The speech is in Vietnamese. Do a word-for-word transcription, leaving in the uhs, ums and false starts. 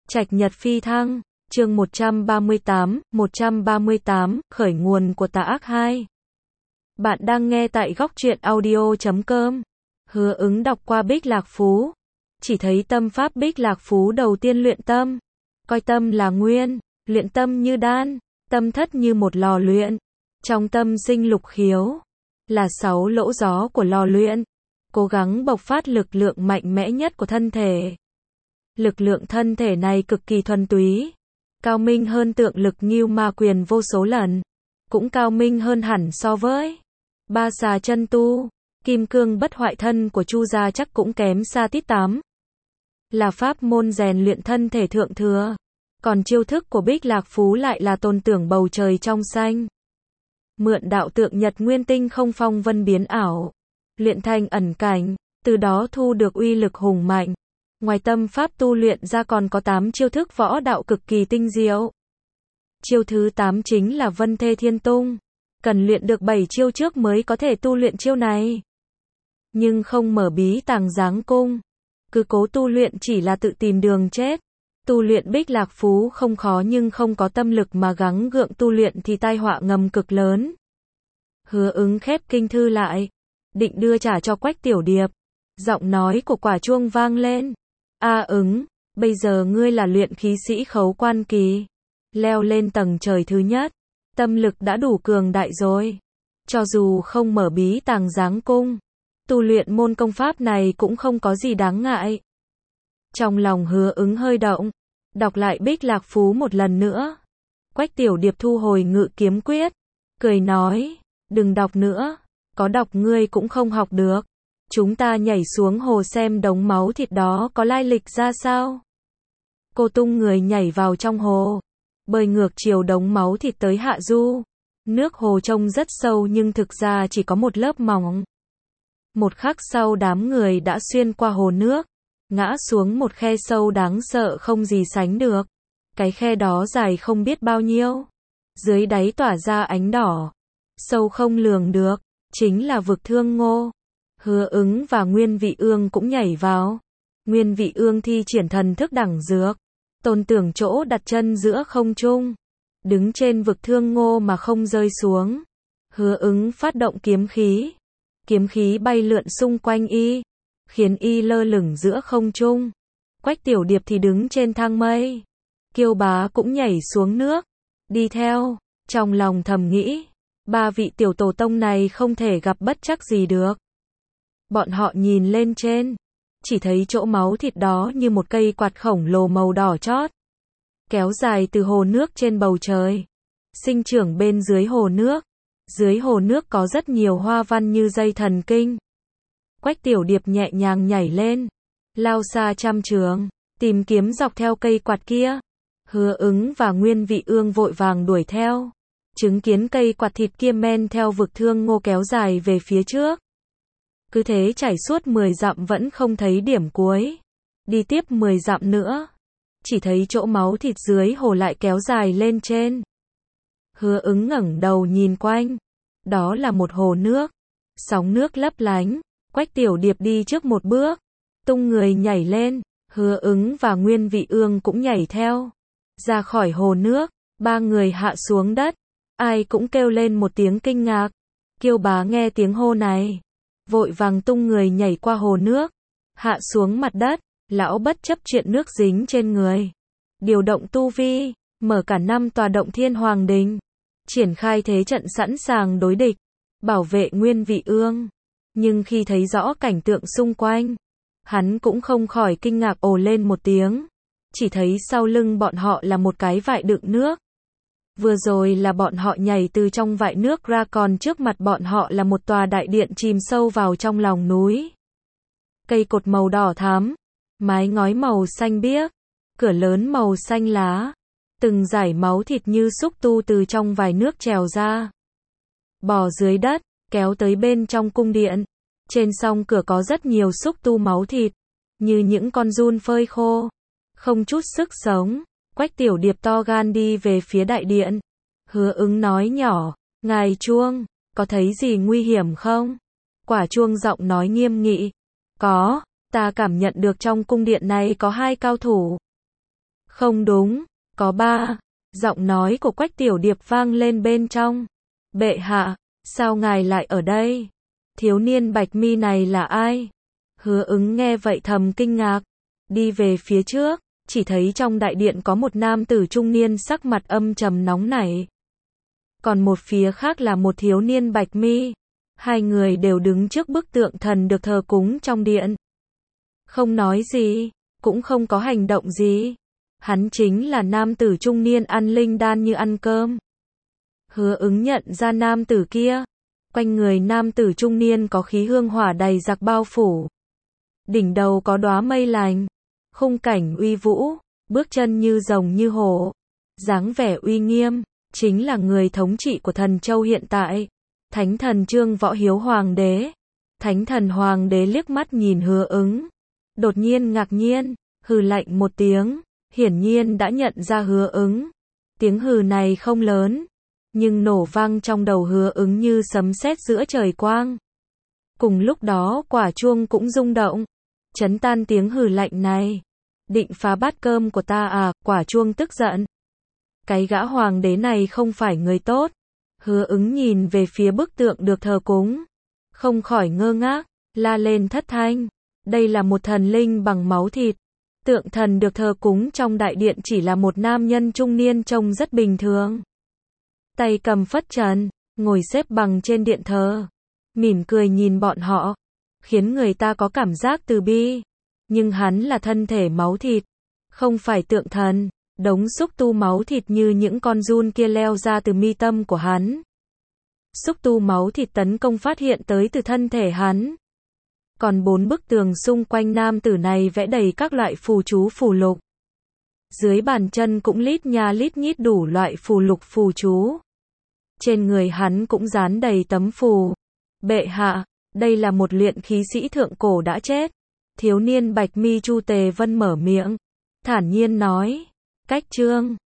Trạch Nhật Phi Thăng, chương một trăm ba mươi tám, một trăm ba mươi tám, khởi nguồn của tà ác hai. Bạn đang nghe tại góc truyện audio chấm com. Hứa Ứng đọc qua Bích Lạc Phú. Chỉ thấy tâm pháp Bích Lạc Phú đầu tiên luyện tâm. Coi tâm là nguyên, luyện tâm như đan, tâm thất như một lò luyện. Trong tâm sinh lục khiếu, là sáu lỗ gió của lò luyện. Cố gắng bộc phát lực lượng mạnh mẽ nhất của thân thể. Lực lượng thân thể này cực kỳ thuần túy, cao minh hơn tượng lực Ngưu Ma Quyền vô số lần, cũng cao minh hơn hẳn so với ba xà chân tu, kim cương bất hoại thân của Chu gia chắc cũng kém xa tít tám. Là pháp môn rèn luyện thân thể thượng thừa, còn chiêu thức của Bích Lạc Phú lại là tôn tưởng bầu trời trong xanh. Mượn đạo tượng nhật nguyên tinh không phong vân biến ảo, luyện thành ẩn cảnh, từ đó thu được uy lực hùng mạnh. Ngoài tâm pháp tu luyện ra còn có tám chiêu thức võ đạo cực kỳ tinh diệu. Chiêu thứ tám chính là Vân Thê Thiên Tung. Cần luyện được bảy chiêu trước mới có thể tu luyện chiêu này. Nhưng không mở bí tàng giáng cung. Cứ cố tu luyện chỉ là tự tìm đường chết. Tu luyện Bích Lạc Phú không khó nhưng không có tâm lực mà gắng gượng tu luyện thì tai họa ngầm cực lớn. Hứa Ứng khép kinh thư lại, định đưa trả cho Quách Tiểu Điệp. Giọng nói của quả chuông vang lên. A Ứng, bây giờ ngươi là luyện khí sĩ khấu quan kỳ, leo lên tầng trời thứ nhất, tâm lực đã đủ cường đại rồi. Cho dù không mở bí tàng giáng cung, tu luyện môn công pháp này cũng không có gì đáng ngại. Trong lòng Hứa Ứng hơi động, đọc lại Bích Lạc Phú một lần nữa. Quách Tiểu Điệp thu hồi ngự kiếm quyết, cười nói, đừng đọc nữa, có đọc ngươi cũng không học được. Chúng ta nhảy xuống hồ xem đống máu thịt đó có lai lịch ra sao. Cô tung người nhảy vào trong hồ, bơi ngược chiều đống máu thịt tới hạ du. Nước hồ trông rất sâu nhưng thực ra chỉ có một lớp mỏng. Một khắc sau đám người đã xuyên qua hồ nước, ngã xuống một khe sâu đáng sợ không gì sánh được. Cái khe đó dài không biết bao nhiêu, dưới đáy tỏa ra ánh đỏ, sâu không lường được, chính là vực Thương Ngô. Hứa Ứng và Nguyên Vị Ương cũng nhảy vào. Nguyên Vị Ương thi triển thần thức đẳng dược, tôn tưởng chỗ đặt chân giữa không trung, đứng trên vực Thương Ngô mà không rơi xuống. Hứa Ứng phát động kiếm khí, kiếm khí bay lượn xung quanh y, khiến y lơ lửng giữa không trung. Quách Tiểu Điệp thì đứng trên thang mây, Kiêu Bá cũng nhảy xuống nước, đi theo. Trong lòng thầm nghĩ, ba vị tiểu tổ tông này không thể gặp bất trắc gì được. Bọn họ nhìn lên trên, chỉ thấy chỗ máu thịt đó như một cây quạt khổng lồ màu đỏ chót, kéo dài từ hồ nước trên bầu trời, sinh trưởng bên dưới hồ nước. Dưới hồ nước có rất nhiều hoa văn như dây thần kinh. Quách Tiểu Điệp nhẹ nhàng nhảy lên, lao xa trăm trượng, tìm kiếm dọc theo cây quạt kia. Hứa Ứng và Nguyên Vị Ương vội vàng đuổi theo, chứng kiến cây quạt thịt kia men theo vực Thương Ngô kéo dài về phía trước. Cứ thế chảy suốt mười dặm vẫn không thấy điểm cuối. Đi tiếp mười dặm nữa, chỉ thấy chỗ máu thịt dưới hồ lại kéo dài lên trên. Hứa Ứng ngẩng đầu nhìn quanh. Đó là một hồ nước, sóng nước lấp lánh. Quách Tiểu Điệp đi trước một bước, tung người nhảy lên. Hứa Ứng và Nguyên Vị Ương cũng nhảy theo. Ra khỏi hồ nước, ba người hạ xuống đất. Ai cũng kêu lên một tiếng kinh ngạc. Kiêu Bá nghe tiếng hô này, vội vàng tung người nhảy qua hồ nước, hạ xuống mặt đất. Lão bất chấp chuyện nước dính trên người, điều động tu vi, mở cả năm tòa động thiên hoàng đình, triển khai thế trận sẵn sàng đối địch, bảo vệ Nguyên Vị Ương. Nhưng khi thấy rõ cảnh tượng xung quanh, hắn cũng không khỏi kinh ngạc ồ lên một tiếng. Chỉ thấy sau lưng bọn họ là một cái vại đựng nước. Vừa rồi là bọn họ nhảy từ trong vại nước ra, còn trước mặt bọn họ là một tòa đại điện chìm sâu vào trong lòng núi. Cây cột màu đỏ thắm, mái ngói màu xanh biếc, cửa lớn màu xanh lá, từng dải máu thịt như xúc tu từ trong vài nước trèo ra, bò dưới đất, kéo tới bên trong cung điện. Trên song cửa có rất nhiều xúc tu máu thịt, như những con giun phơi khô, không chút sức sống. Quách Tiểu Điệp to gan đi về phía đại điện. Hứa Ứng nói nhỏ, ngài chuông, có thấy gì nguy hiểm không? Quả chuông giọng nói nghiêm nghị, có, ta cảm nhận được trong cung điện này có hai cao thủ. Không đúng, có ba. Giọng nói của Quách Tiểu Điệp vang lên bên trong. Bệ hạ, sao ngài lại ở đây? Thiếu niên bạch mi này là ai? Hứa Ứng nghe vậy thầm kinh ngạc. Đi về phía trước, chỉ thấy trong đại điện có một nam tử trung niên sắc mặt âm trầm nóng nảy. Còn một phía khác là một thiếu niên bạch mi. Hai người đều đứng trước bức tượng thần được thờ cúng trong điện. Không nói gì, cũng không có hành động gì. Hắn chính là nam tử trung niên ăn linh đan như ăn cơm. Hứa Ứng nhận ra nam tử kia. Quanh người nam tử trung niên có khí hương hỏa đầy giặc bao phủ. Đỉnh đầu có đóa mây lành. Khung cảnh uy vũ, bước chân như rồng như hổ. Dáng vẻ uy nghiêm, chính là người thống trị của Thần Châu hiện tại. Thánh thần Trương Võ Hiếu Hoàng đế. Thánh thần Hoàng đế liếc mắt nhìn Hứa Ứng. Đột nhiên ngạc nhiên, hừ lạnh một tiếng. Hiển nhiên đã nhận ra Hứa Ứng. Tiếng hừ này không lớn, nhưng nổ vang trong đầu Hứa Ứng như sấm sét giữa trời quang. Cùng lúc đó quả chuông cũng rung động, chấn tan tiếng hừ lạnh này. Định phá bát cơm của ta à? Quả chuông tức giận. Cái gã hoàng đế này không phải người tốt. Hứa Ứng nhìn về phía bức tượng được thờ cúng, không khỏi ngơ ngác, la lên thất thanh. Đây là một thần linh bằng máu thịt. Tượng thần được thờ cúng trong đại điện chỉ là một nam nhân trung niên trông rất bình thường. Tay cầm phất trần, ngồi xếp bằng trên điện thờ. Mỉm cười nhìn bọn họ, khiến người ta có cảm giác từ bi. Nhưng hắn là thân thể máu thịt, không phải tượng thần. Đống xúc tu máu thịt như những con giun kia leo ra từ mi tâm của hắn. Xúc tu máu thịt tấn công phát hiện tới từ thân thể hắn. Còn bốn bức tường xung quanh nam tử này vẽ đầy các loại phù chú phù lục. Dưới bàn chân cũng lít nha lít nhít đủ loại phù lục phù chú. Trên người hắn cũng dán đầy tấm phù. Bệ hạ, đây là một luyện khí sĩ thượng cổ đã chết. Thiếu niên bạch mi Chu Tề Vân mở miệng, thản nhiên nói. Cách chương